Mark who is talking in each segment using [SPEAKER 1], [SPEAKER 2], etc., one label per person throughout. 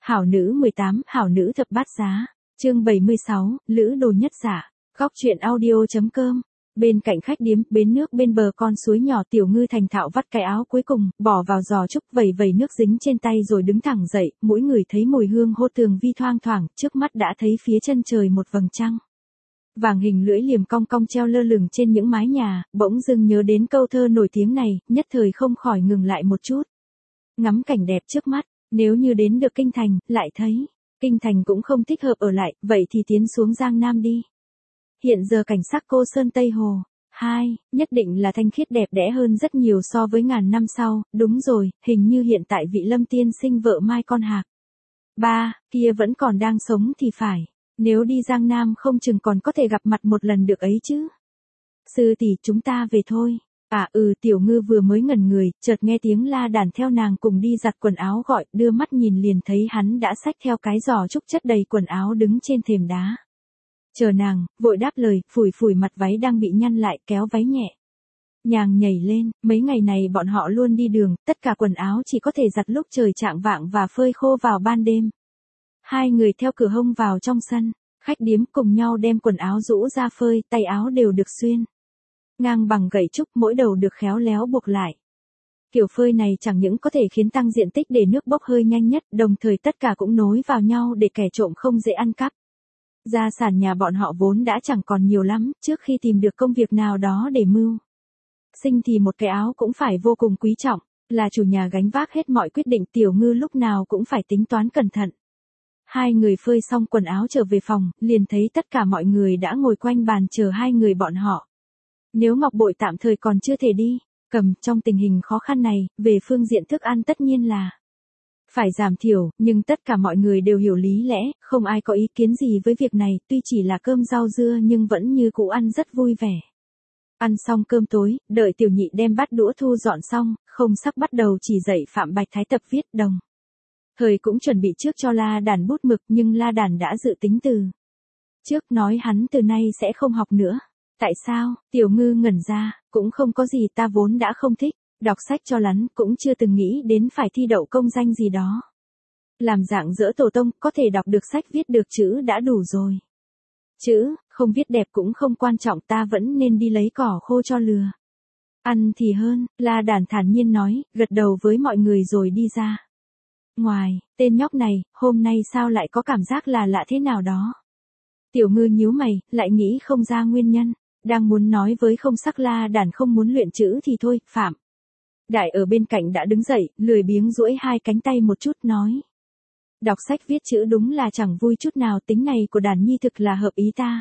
[SPEAKER 1] Hảo nữ 18, hảo nữ thập bát giá. Chương 76, Lữ đồ nhất giả. Góc truyện audio.com. Bên cạnh khách điếm, bến nước bên bờ con suối nhỏ, Tiểu Ngư thành thạo vắt cái áo cuối cùng, bỏ vào giò trúc, vẩy vẩy nước dính trên tay rồi đứng thẳng dậy, mỗi người thấy mùi hương hô tường vi thoang thoảng, trước mắt đã thấy phía chân trời một vầng trăng vàng hình lưỡi liềm cong cong treo lơ lửng trên những mái nhà, bỗng dưng nhớ đến câu thơ nổi tiếng này, nhất thời không khỏi ngừng lại một chút. Ngắm cảnh đẹp trước mắt, nếu như đến được Kinh Thành, lại thấy Kinh Thành cũng không thích hợp ở lại, vậy thì tiến xuống Giang Nam đi. Hiện giờ cảnh sắc Cô Sơn Tây Hồ, nhất định là thanh khiết đẹp đẽ hơn rất nhiều so với ngàn năm sau, đúng rồi, hình như hiện tại vị Lâm tiên sinh vợ Mai con Hạc. Kia vẫn còn đang sống thì phải, nếu đi Giang Nam không chừng còn có thể gặp mặt một lần được ấy chứ. Sư tỷ, chúng ta về thôi. Tiểu Ngư vừa mới ngẩn người, chợt nghe tiếng La Đàn theo nàng cùng đi giặt quần áo gọi, đưa mắt nhìn liền thấy hắn đã xách theo cái giỏ trúc chất đầy quần áo đứng trên thềm đá. Chờ nàng, vội đáp lời, phủi phủi mặt váy đang bị nhăn lại, kéo váy nhẹ nhàng nhảy lên, mấy ngày này bọn họ luôn đi đường, tất cả quần áo chỉ có thể giặt lúc trời chạng vạng và phơi khô vào ban đêm. Hai người theo cửa hông vào trong sân, khách điếm cùng nhau đem quần áo rũ ra phơi, tay áo đều được xuyên ngang bằng gậy trúc, mỗi đầu được khéo léo buộc lại. Kiểu phơi này chẳng những có thể khiến tăng diện tích để nước bốc hơi nhanh nhất, đồng thời tất cả cũng nối vào nhau để kẻ trộm không dễ ăn cắp. Gia sản nhà bọn họ vốn đã chẳng còn nhiều lắm, trước khi tìm được công việc nào đó để mưu sinh thì một cái áo cũng phải vô cùng quý trọng, là chủ nhà gánh vác hết mọi quyết định, Tiểu Ngư lúc nào cũng phải tính toán cẩn thận. Hai người phơi xong quần áo trở về phòng, liền thấy tất cả mọi người đã ngồi quanh bàn chờ hai người bọn họ. Nếu Ngọc Bội tạm thời còn chưa thể đi, Cầm, trong tình hình khó khăn này, về phương diện thức ăn tất nhiên là phải giảm thiểu, nhưng tất cả mọi người đều hiểu lý lẽ, không ai có ý kiến gì với việc này, tuy chỉ là cơm rau dưa nhưng vẫn như cũ ăn rất vui vẻ. Ăn xong cơm tối, đợi Tiểu Nhị đem bát đũa thu dọn xong, Không Sắc bắt đầu chỉ dạy Phạm Bạch Thái tập viết đồng. Thời cũng chuẩn bị trước cho La Đàn bút mực, nhưng La Đàn đã dự tính từ trước, nói hắn từ nay sẽ không học nữa. Tại sao? Tiểu Ngư ngẩn ra, cũng không có gì, ta vốn đã không thích đọc sách cho lắm, cũng chưa từng nghĩ đến phải thi đậu công danh gì đó. Làm dạng dỡ tổ tông, có thể đọc được sách viết được chữ đã đủ rồi. Chữ, không viết đẹp cũng không quan trọng, ta vẫn nên đi lấy cỏ khô cho lừa ăn thì hơn, La Đàn thản nhiên nói, gật đầu với mọi người rồi đi ra ngoài. Tên nhóc này, hôm nay sao lại có cảm giác là lạ thế nào đó. Tiểu Ngư nhíu mày, lại nghĩ không ra nguyên nhân. Đang muốn nói với Không Sắc La Đàn không muốn luyện chữ thì thôi, Phạm Đại ở bên cạnh đã đứng dậy, lười biếng duỗi hai cánh tay một chút nói. Đọc sách viết chữ đúng là chẳng vui chút nào, tính này của Đàn nhi thực là hợp ý ta.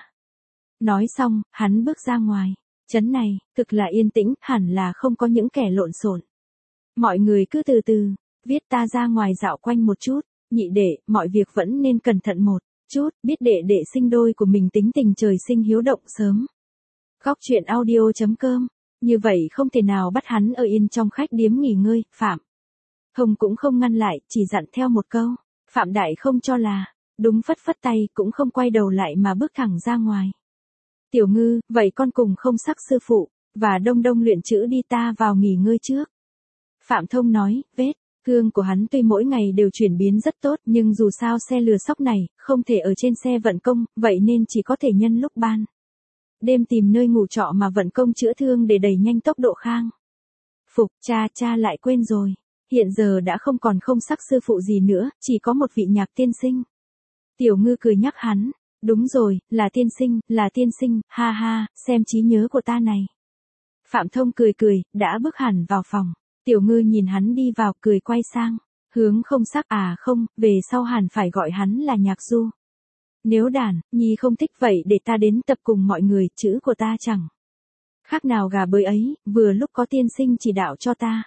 [SPEAKER 1] Nói xong, hắn bước ra ngoài. Trấn này, thực là yên tĩnh, hẳn là không có những kẻ lộn xộn. Mọi người cứ từ từ, viết, ta ra ngoài dạo quanh một chút. Nhị đệ, mọi việc vẫn nên cẩn thận một chút, biết đệ đệ sinh đôi của mình tính tình trời sinh hiếu động sớm. Góc truyện audio.com. Như vậy không thể nào bắt hắn ở yên trong khách điếm nghỉ ngơi. Phạm Hồng cũng không ngăn lại, chỉ dặn theo một câu. Phạm Đại không cho là đúng, phất phất tay, cũng không quay đầu lại mà bước thẳng ra ngoài. Tiểu Ngư, vậy con cùng Không Sắc sư phụ và Đông Đông luyện chữ đi, ta vào nghỉ ngơi trước. Phạm Thông nói, vết thương của hắn tuy mỗi ngày đều chuyển biến rất tốt, nhưng dù sao xe lừa sóc này không thể ở trên xe vận công, vậy nên chỉ có thể nhân lúc ban đêm tìm nơi ngủ trọ mà vận công chữa thương để đẩy nhanh tốc độ khang phục. Cha lại quên rồi, hiện giờ đã không còn Không Sắc sư phụ gì nữa, chỉ có một vị Nhạc tiên sinh. Tiểu Ngư cười nhắc hắn, đúng rồi, là tiên sinh, ha ha, xem trí nhớ của ta này. Phạm Thông cười, đã bước hẳn vào phòng. Tiểu Ngư nhìn hắn đi vào, cười quay sang hướng Không Sắc, không, về sau hẳn phải gọi hắn là Nhạc Du. Nếu Đàn nhi không thích vậy để ta đến tập cùng mọi người, chữ của ta chẳng khác nào gà bới ấy, vừa lúc có tiên sinh chỉ đạo cho ta.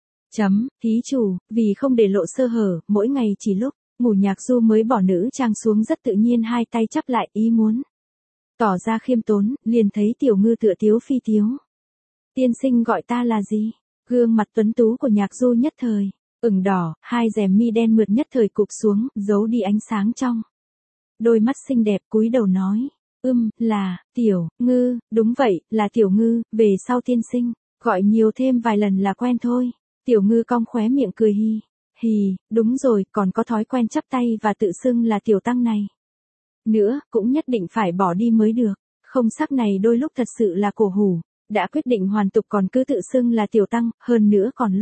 [SPEAKER 1] Thí chủ, vì không để lộ sơ hở, mỗi ngày chỉ lúc ngủ Nhạc Du mới bỏ nữ trang xuống, rất tự nhiên hai tay chắp lại, ý muốn tỏ ra khiêm tốn, liền thấy Tiểu Ngư tựa tiếu phi tiếu. Tiên sinh gọi ta là gì? Gương mặt tuấn tú của Nhạc Du nhất thời ửng đỏ, hai rèm mi đen mượt nhất thời cụp xuống, giấu đi ánh sáng trong đôi mắt xinh đẹp, cúi đầu nói, là Tiểu Ngư. Đúng vậy, là Tiểu Ngư, về sau tiên sinh gọi nhiều thêm vài lần là quen thôi. Tiểu Ngư cong khóe miệng cười hi Hì, đúng rồi, còn có thói quen chắp tay và tự xưng là tiểu tăng này. Nữa, cũng nhất định phải bỏ đi mới được. Không sắc này đôi lúc thật sự là cổ hủ. Đã quyết định hoàn tục còn cứ tự xưng là tiểu tăng, hơn nữa còn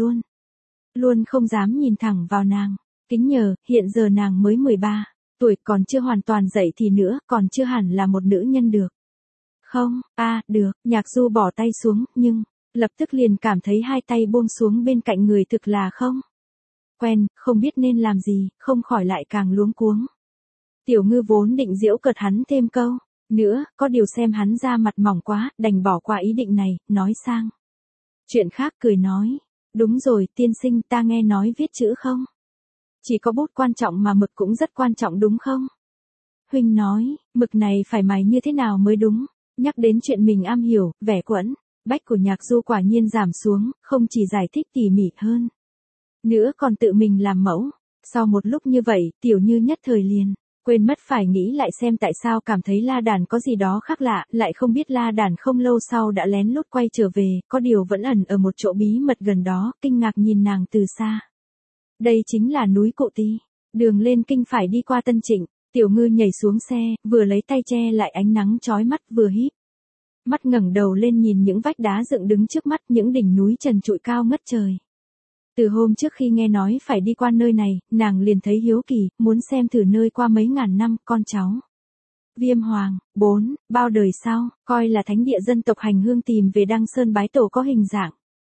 [SPEAKER 1] luôn không dám nhìn thẳng vào nàng. Kính nhờ, hiện giờ nàng mới 13 tuổi, còn chưa hoàn toàn dậy thì nữa, còn chưa hẳn là một nữ nhân được. Không, được, Nhạc Du bỏ tay xuống, nhưng, lập tức liền cảm thấy hai tay buông xuống bên cạnh người thực là không quen, không biết nên làm gì, không khỏi lại càng luống cuống. Tiểu Ngư vốn định giễu cợt hắn thêm câu nữa, có điều xem hắn ra mặt mỏng quá, đành bỏ qua ý định này, nói sang chuyện khác, cười nói. Đúng rồi, tiên sinh, ta nghe nói viết chữ không? Chỉ có bút quan trọng mà mực cũng rất quan trọng đúng không? Huynh nói, mực này phải mài như thế nào mới đúng? Nhắc đến chuyện mình am hiểu, vẻ quẫn bách của Nhạc Du quả nhiên giảm xuống, không chỉ giải thích tỉ mỉ hơn nữa còn tự mình làm mẫu. Sau một lúc như vậy, Tiểu Như nhất thời liền quên mất phải nghĩ lại xem tại sao cảm thấy La Đàn có gì đó khác lạ, lại không biết La Đàn không lâu sau đã lén lút quay trở về, có điều vẫn ẩn ở một chỗ bí mật gần đó, kinh ngạc nhìn nàng từ xa. Đây chính là núi Cụ Ti. Đường lên kinh phải đi qua Tân Trịnh. Tiểu Ngư nhảy xuống xe, vừa lấy tay che lại ánh nắng chói mắt, vừa híp mắt ngẩng đầu lên nhìn những vách đá dựng đứng trước mắt, những đỉnh núi trần trụi cao ngất trời. Từ hôm trước khi nghe nói phải đi qua nơi này, nàng liền thấy hiếu kỳ, muốn xem thử nơi qua mấy ngàn năm, con cháu Viêm Hoàng, bao đời sau, coi là thánh địa dân tộc hành hương tìm về Đăng Sơn bái tổ có hình dạng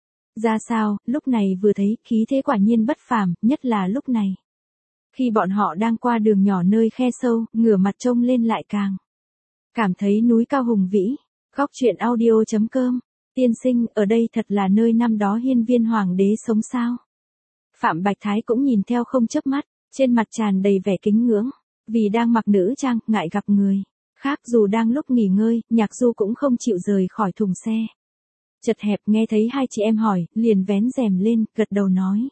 [SPEAKER 1] ra sao. Lúc này vừa thấy, khí thế quả nhiên bất phàm, nhất là lúc này. Khi bọn họ đang qua đường nhỏ nơi khe sâu, ngửa mặt trông lên lại càng cảm thấy núi cao hùng vĩ. Góc truyện audio.com. Tiên sinh, ở đây thật là nơi năm đó Hiên Viên Hoàng đế sống sao? Phạm Bạch Thái cũng nhìn theo không chớp mắt, trên mặt tràn đầy vẻ kính ngưỡng. Vì đang mặc nữ trang, ngại gặp người khác, dù đang lúc nghỉ ngơi, Nhạc Du cũng không chịu rời khỏi thùng xe chật hẹp. Nghe thấy hai chị em hỏi, liền vén rèm lên, gật đầu nói.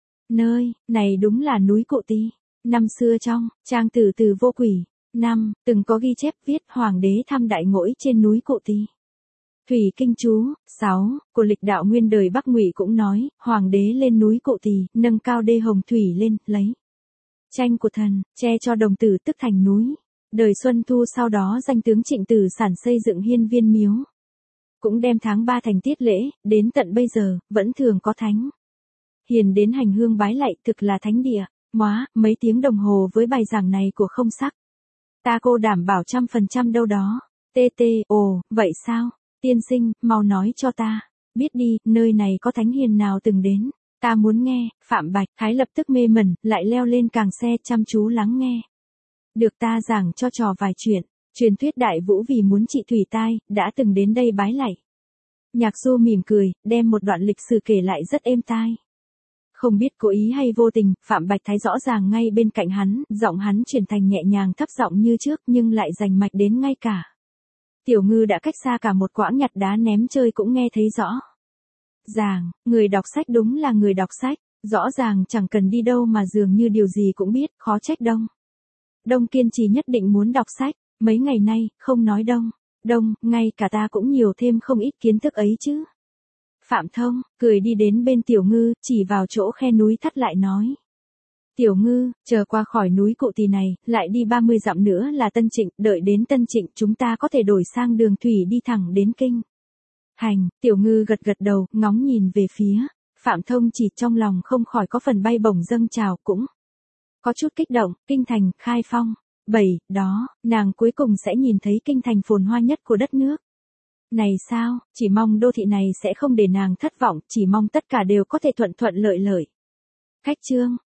[SPEAKER 1] Nơi này đúng là núi Cụ Ti. Năm xưa trong trang Tử Từ Vô Quỷ từng có ghi chép viết Hoàng đế thăm đại ngỗi trên núi Cụ Ti. Thủy Kinh Chú 6 của lịch đạo nguyên đời Bắc Ngụy cũng nói, Hoàng đế lên núi Cụ Ti, nâng cao đê hồng thủy lên, lấy tranh của thần, che cho đồng tử tức thành núi. Đời Xuân Thu sau đó danh tướng Trịnh Tử Sản xây dựng Hiên Viên miếu. Cũng đem tháng 3 thành tiết lễ, đến tận bây giờ, vẫn thường có thánh hiền đến hành hương bái lạy, thực là thánh địa. Mấy tiếng đồng hồ với bài giảng này của Không Sắc. Ta cô đảm bảo 100% đâu đó. Ồ, vậy sao? Tiên sinh, mau nói cho ta biết đi, nơi này có thánh hiền nào từng đến? Ta muốn nghe. Phạm Bạch Thái lập tức mê mẩn, lại leo lên càng xe chăm chú lắng nghe. Được ta giảng cho trò vài chuyện. Truyền thuyết Đại Vũ vì muốn trị thủy tai, đã từng đến đây bái lạy. Nhạc Du mỉm cười, đem một đoạn lịch sử kể lại rất êm tai. Không biết cố ý hay vô tình, Phạm Bạch Thái rõ ràng ngay bên cạnh hắn, giọng hắn chuyển thành nhẹ nhàng thấp giọng như trước, nhưng lại rành mạch đến ngay cả Tiểu Ngư đã cách xa cả một quãng nhặt đá ném chơi cũng nghe thấy rõ ràng. Người đọc sách đúng là người đọc sách, rõ ràng chẳng cần đi đâu mà dường như điều gì cũng biết, khó trách Đông kiên trì nhất định muốn đọc sách. Mấy ngày nay, không nói Đông, ngay cả ta cũng nhiều thêm không ít kiến thức ấy chứ. Phạm Thông, cười đi đến bên Tiểu Ngư, chỉ vào chỗ khe núi thắt lại nói. Tiểu Ngư, chờ qua khỏi núi Cụ Ti này, lại đi 30 dặm nữa là Tân Trịnh, đợi đến Tân Trịnh chúng ta có thể đổi sang đường thủy đi thẳng đến kinh thành. Tiểu Ngư gật gật đầu, ngóng nhìn về phía Phạm Thông, chỉ trong lòng không khỏi có phần bay bổng dâng trào, cũng có chút kích động. Kinh thành, khai phong. Đó, nàng cuối cùng sẽ nhìn thấy kinh thành phồn hoa nhất của đất nước này sao? Chỉ mong đô thị này sẽ không để nàng thất vọng, chỉ mong tất cả đều có thể thuận lợi lợi. Khách chương